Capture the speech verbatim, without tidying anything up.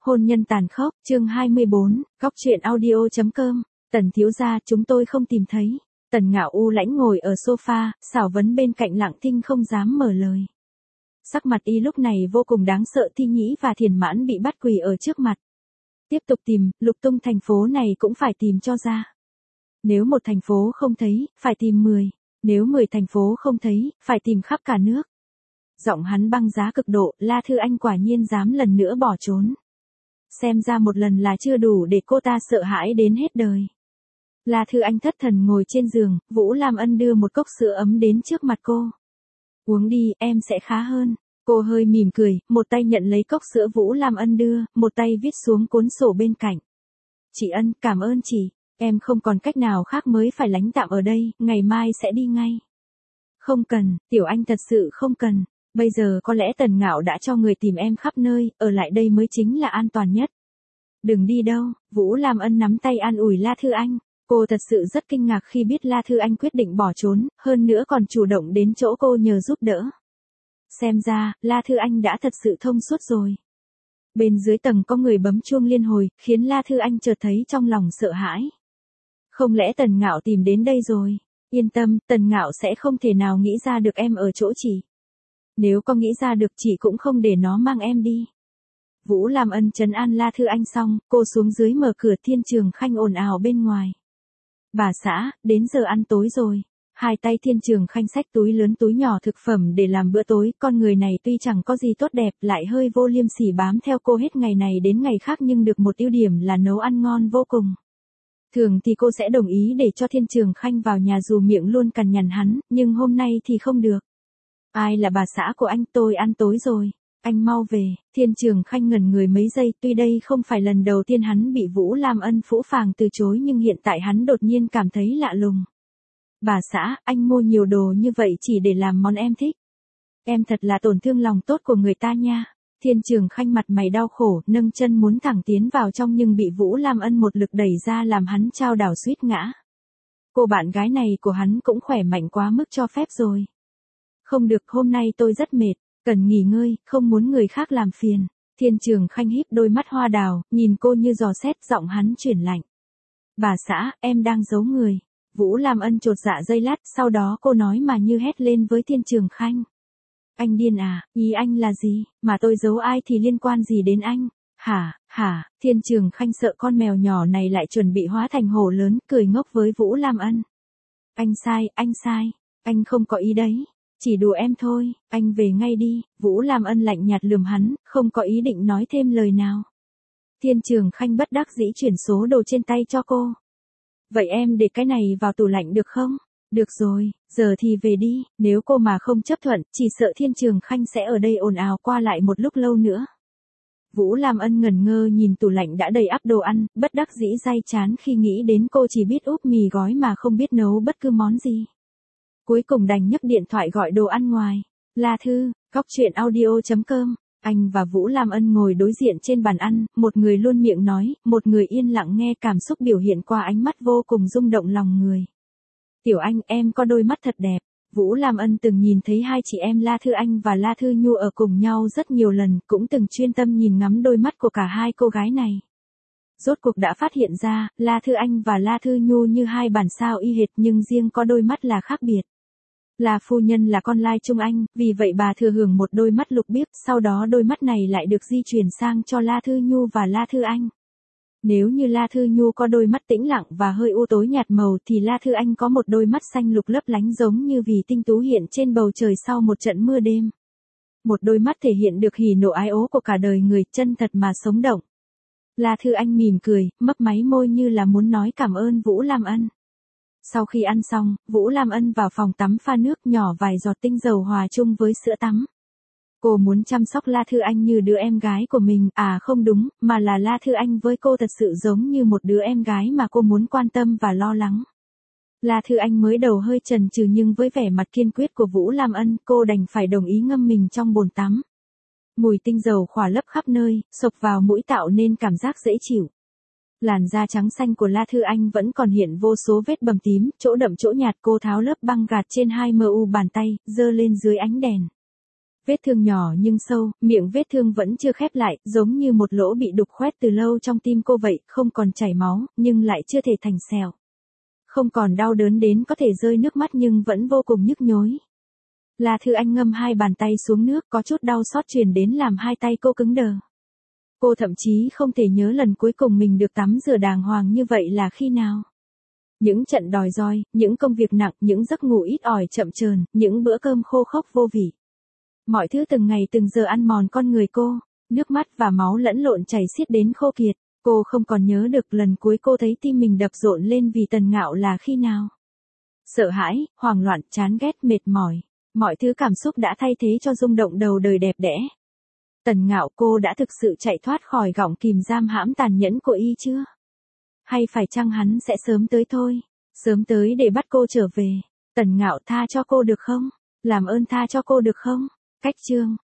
Hôn nhân tàn khốc, chương hai mươi bốn, góc truyện audio.com, Tần thiếu gia chúng tôi không tìm thấy. Tần Ngạo u lãnh ngồi ở sofa, xảo vấn bên cạnh Lặng Thinh không dám mở lời. Sắc mặt y lúc này vô cùng đáng sợ, Thi Nhĩ và Thiền Mãn bị bắt quỳ ở trước mặt. Tiếp tục tìm, lục tung thành phố này cũng phải tìm cho ra. Nếu một thành phố không thấy, phải tìm mười. Nếu mười thành phố không thấy, phải tìm khắp cả nước. Giọng hắn băng giá cực độ, La Thư Anh quả nhiên dám lần nữa bỏ trốn. Xem ra một lần là chưa đủ để cô ta sợ hãi đến hết đời. La Thư Anh thất thần ngồi trên giường, Vũ Lam Ân đưa một cốc sữa ấm đến trước mặt cô. Uống đi, em sẽ khá hơn. Cô hơi mỉm cười, một tay nhận lấy cốc sữa Vũ Lam Ân đưa, một tay viết xuống cuốn sổ bên cạnh. Chị Ân, cảm ơn chị, em không còn cách nào khác mới phải lánh tạm ở đây, ngày mai sẽ đi ngay. Không cần, Tiểu Anh thật sự không cần. Bây giờ có lẽ Tần Ngạo đã cho người tìm em khắp nơi, ở lại đây mới chính là an toàn nhất. Đừng đi đâu, Vũ Lam Ân nắm tay an ủi La Thư Anh. Cô thật sự rất kinh ngạc khi biết La Thư Anh quyết định bỏ trốn, hơn nữa còn chủ động đến chỗ cô nhờ giúp đỡ. Xem ra, La Thư Anh đã thật sự thông suốt rồi. Bên dưới tầng có người bấm chuông liên hồi, khiến La Thư Anh chợt thấy trong lòng sợ hãi. Không lẽ Tần Ngạo tìm đến đây rồi? Yên tâm, Tần Ngạo sẽ không thể nào nghĩ ra được em ở chỗ chị. Nếu có nghĩ ra được chị cũng không để nó mang em đi. Vũ Lam Ân trấn an La Thư Anh xong, cô xuống dưới mở cửa. Thiên Trường Khanh ồn ào bên ngoài. Bà xã, đến giờ ăn tối rồi. Hai tay Thiên Trường Khanh xách túi lớn túi nhỏ thực phẩm để làm bữa tối. Con người này tuy chẳng có gì tốt đẹp, lại hơi vô liêm sỉ bám theo cô hết ngày này đến ngày khác, nhưng được một ưu điểm là nấu ăn ngon vô cùng. Thường thì cô sẽ đồng ý để cho Thiên Trường Khanh vào nhà dù miệng luôn cằn nhằn hắn, nhưng hôm nay thì không được. Ai là bà xã của anh? Tôi ăn tối rồi. Anh mau về. Thiên Trường Khanh ngẩn người mấy giây, tuy đây không phải lần đầu tiên hắn bị Vũ Lam Ân phũ phàng từ chối, nhưng hiện tại hắn đột nhiên cảm thấy lạ lùng. Bà xã, anh mua nhiều đồ như vậy chỉ để làm món em thích. Em thật là tổn thương lòng tốt của người ta nha. Thiên Trường Khanh mặt mày đau khổ, nâng chân muốn thẳng tiến vào trong nhưng bị Vũ Lam Ân một lực đẩy ra làm hắn chao đảo suýt ngã. Cô bạn gái này của hắn cũng khỏe mạnh quá mức cho phép rồi. Không được, hôm nay tôi rất mệt, cần nghỉ ngơi, không muốn người khác làm phiền. Thiên Trường Khanh híp đôi mắt hoa đào, nhìn cô như dò xét, giọng hắn chuyển lạnh. Bà xã, em đang giấu người. Vũ Lam Ân chột dạ giây lát, sau đó cô nói mà như hét lên với Thiên Trường Khanh. Anh điên à, ý anh là gì, mà tôi giấu ai thì liên quan gì đến anh? Hả, hả, Thiên Trường Khanh sợ con mèo nhỏ này lại chuẩn bị hóa thành hổ lớn, cười ngốc với Vũ Lam Ân. Anh sai, anh sai, anh không có ý đấy. Chỉ đùa em thôi, anh về ngay đi. Vũ Lam Ân lạnh nhạt lườm hắn, không có ý định nói thêm lời nào. Thiên Trường Khanh bất đắc dĩ chuyển số đồ trên tay cho cô. Vậy em để cái này vào tủ lạnh được không? Được rồi, giờ thì về đi. Nếu cô mà không chấp thuận, chỉ sợ Thiên Trường Khanh sẽ ở đây ồn ào qua lại một lúc lâu nữa. Vũ Lam Ân ngẩn ngơ nhìn tủ lạnh đã đầy ắp đồ ăn, bất đắc dĩ day chán khi nghĩ đến cô chỉ biết úp mì gói mà không biết nấu bất cứ món gì. Cuối cùng đành nhấc điện thoại gọi đồ ăn ngoài. La Thư, góc truyện audio.com. Anh và Vũ Lam Ân ngồi đối diện trên bàn ăn, một người luôn miệng nói, một người yên lặng nghe cảm xúc biểu hiện qua ánh mắt vô cùng rung động lòng người. Tiểu Anh, em có đôi mắt thật đẹp. Vũ Lam Ân từng nhìn thấy hai chị em La Thư Anh và La Thư Nhu ở cùng nhau rất nhiều lần, cũng từng chuyên tâm nhìn ngắm đôi mắt của cả hai cô gái này. Rốt cuộc đã phát hiện ra, La Thư Anh và La Thư Nhu như hai bản sao y hệt, nhưng riêng có đôi mắt là khác biệt. La phu nhân là con lai Trung Anh, vì vậy bà thừa hưởng một đôi mắt lục biếc, sau đó đôi mắt này lại được di chuyển sang cho La Thư Nhu và La Thư Anh. Nếu như La Thư Nhu có đôi mắt tĩnh lặng và hơi u tối nhạt màu thì La Thư Anh có một đôi mắt xanh lục lấp lánh giống như vì tinh tú hiện trên bầu trời sau một trận mưa đêm. Một đôi mắt thể hiện được hỉ nộ ái ố của cả đời người, chân thật mà sống động. La Thư Anh mỉm cười, mấp máy môi như là muốn nói cảm ơn Vũ Lam Ân. Sau khi ăn xong, Vũ Lam Ân vào phòng tắm pha nước nhỏ vài giọt tinh dầu hòa chung với sữa tắm. Cô muốn chăm sóc La Thư Anh như đứa em gái của mình, à không đúng, mà là La Thư Anh với cô thật sự giống như một đứa em gái mà cô muốn quan tâm và lo lắng. La Thư Anh mới đầu hơi chần chừ nhưng với vẻ mặt kiên quyết của Vũ Lam Ân, cô đành phải đồng ý ngâm mình trong bồn tắm. Mùi tinh dầu khỏa lấp khắp nơi, xộc vào mũi tạo nên cảm giác dễ chịu. Làn da trắng xanh của La Thư Anh vẫn còn hiện vô số vết bầm tím, chỗ đậm chỗ nhạt. Cô tháo lớp băng gạt trên hai mu bàn tay, giơ lên dưới ánh đèn. Vết thương nhỏ nhưng sâu, miệng vết thương vẫn chưa khép lại, giống như một lỗ bị đục khoét từ lâu trong tim cô vậy, không còn chảy máu, nhưng lại chưa thể thành sẹo. Không còn đau đớn đến có thể rơi nước mắt nhưng vẫn vô cùng nhức nhối. La Thư Anh ngâm hai bàn tay xuống nước, có chút đau xót truyền đến làm hai tay cô cứng đờ. Cô thậm chí không thể nhớ lần cuối cùng mình được tắm rửa đàng hoàng như vậy là khi nào. Những trận đòi roi, những công việc nặng, những giấc ngủ ít ỏi chậm chờn, những bữa cơm khô khốc vô vị. Mọi thứ từng ngày từng giờ ăn mòn con người cô, nước mắt và máu lẫn lộn chảy xiết đến khô kiệt. Cô không còn nhớ được lần cuối cô thấy tim mình đập rộn lên vì Tần Ngạo là khi nào. Sợ hãi, hoảng loạn, chán ghét, mệt mỏi. Mọi thứ cảm xúc đã thay thế cho rung động đầu đời đẹp đẽ. Tần Ngạo, cô đã thực sự chạy thoát khỏi gọng kìm giam hãm tàn nhẫn của y chưa? Hay phải chăng hắn sẽ sớm tới thôi? Sớm tới để bắt cô trở về. Tần Ngạo, tha cho cô được không? Làm ơn tha cho cô được không? Cách chương